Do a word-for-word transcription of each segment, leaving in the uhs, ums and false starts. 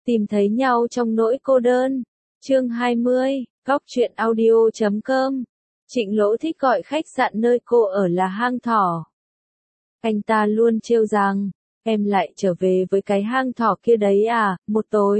Tìm thấy nhau trong nỗi cô đơn. Chương hai mươi, góc truyện audio chấm com. Trịnh Lỗ thích gọi khách sạn nơi cô ở là hang thỏ. Anh ta luôn trêu rằng, em lại trở về với cái hang thỏ kia đấy à, một tối.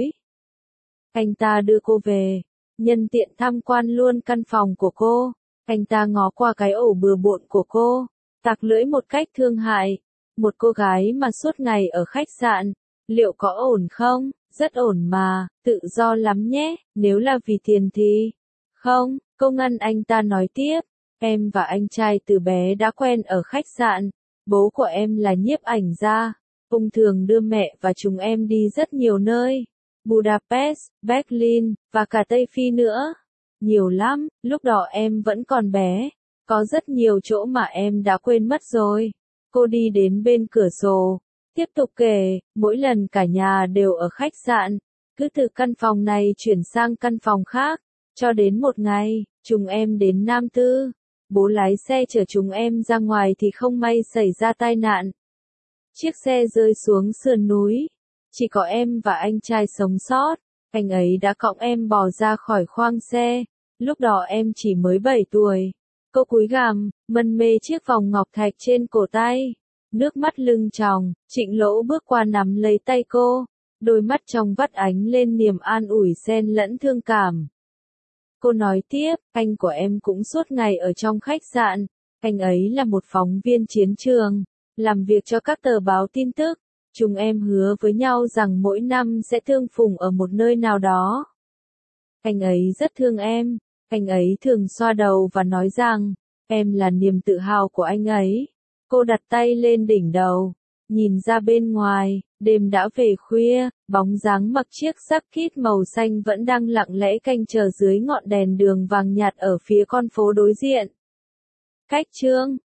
Anh ta đưa cô về, nhân tiện tham quan luôn căn phòng của cô. Anh ta ngó qua cái ổ bừa bộn của cô, tặc lưỡi một cách thương hại. Một cô gái mà suốt ngày ở khách sạn, liệu có ổn không? Rất ổn mà, tự do lắm nhé, nếu là vì tiền thì... Không, cô ngăn anh ta nói tiếp, em và anh trai từ bé đã quen ở khách sạn, bố của em là nhiếp ảnh gia, ông thường đưa mẹ và chúng em đi rất nhiều nơi, Budapest, Berlin, và cả Tây Phi nữa. Nhiều lắm, lúc đó em vẫn còn bé, có rất nhiều chỗ mà em đã quên mất rồi. Cô đi đến bên cửa sổ, tiếp tục kể, mỗi lần cả nhà đều ở khách sạn, cứ từ căn phòng này chuyển sang căn phòng khác, cho đến một ngày, chúng em đến Nam Tư. Bố lái xe chở chúng em ra ngoài thì không may xảy ra tai nạn. Chiếc xe rơi xuống sườn núi, chỉ có em và anh trai sống sót, anh ấy đã cõng em bò ra khỏi khoang xe, lúc đó em chỉ mới bảy tuổi. Cô cúi gằm, mân mê chiếc vòng ngọc thạch trên cổ tay. Nước mắt lưng tròng, Trịnh Lỗ bước qua nắm lấy tay cô, đôi mắt trong vắt ánh lên niềm an ủi xen lẫn thương cảm. Cô nói tiếp, anh của em cũng suốt ngày ở trong khách sạn, anh ấy là một phóng viên chiến trường, làm việc cho các tờ báo tin tức. Chúng em hứa với nhau rằng mỗi năm sẽ tương phùng ở một nơi nào đó. Anh ấy rất thương em, anh ấy thường xoa đầu và nói rằng, em là niềm tự hào của anh ấy. Cô đặt tay lên đỉnh đầu, nhìn ra bên ngoài, đêm đã về khuya, bóng dáng mặc chiếc jacket màu xanh vẫn đang lặng lẽ canh chờ dưới ngọn đèn đường vàng nhạt ở phía con phố đối diện. Cách chương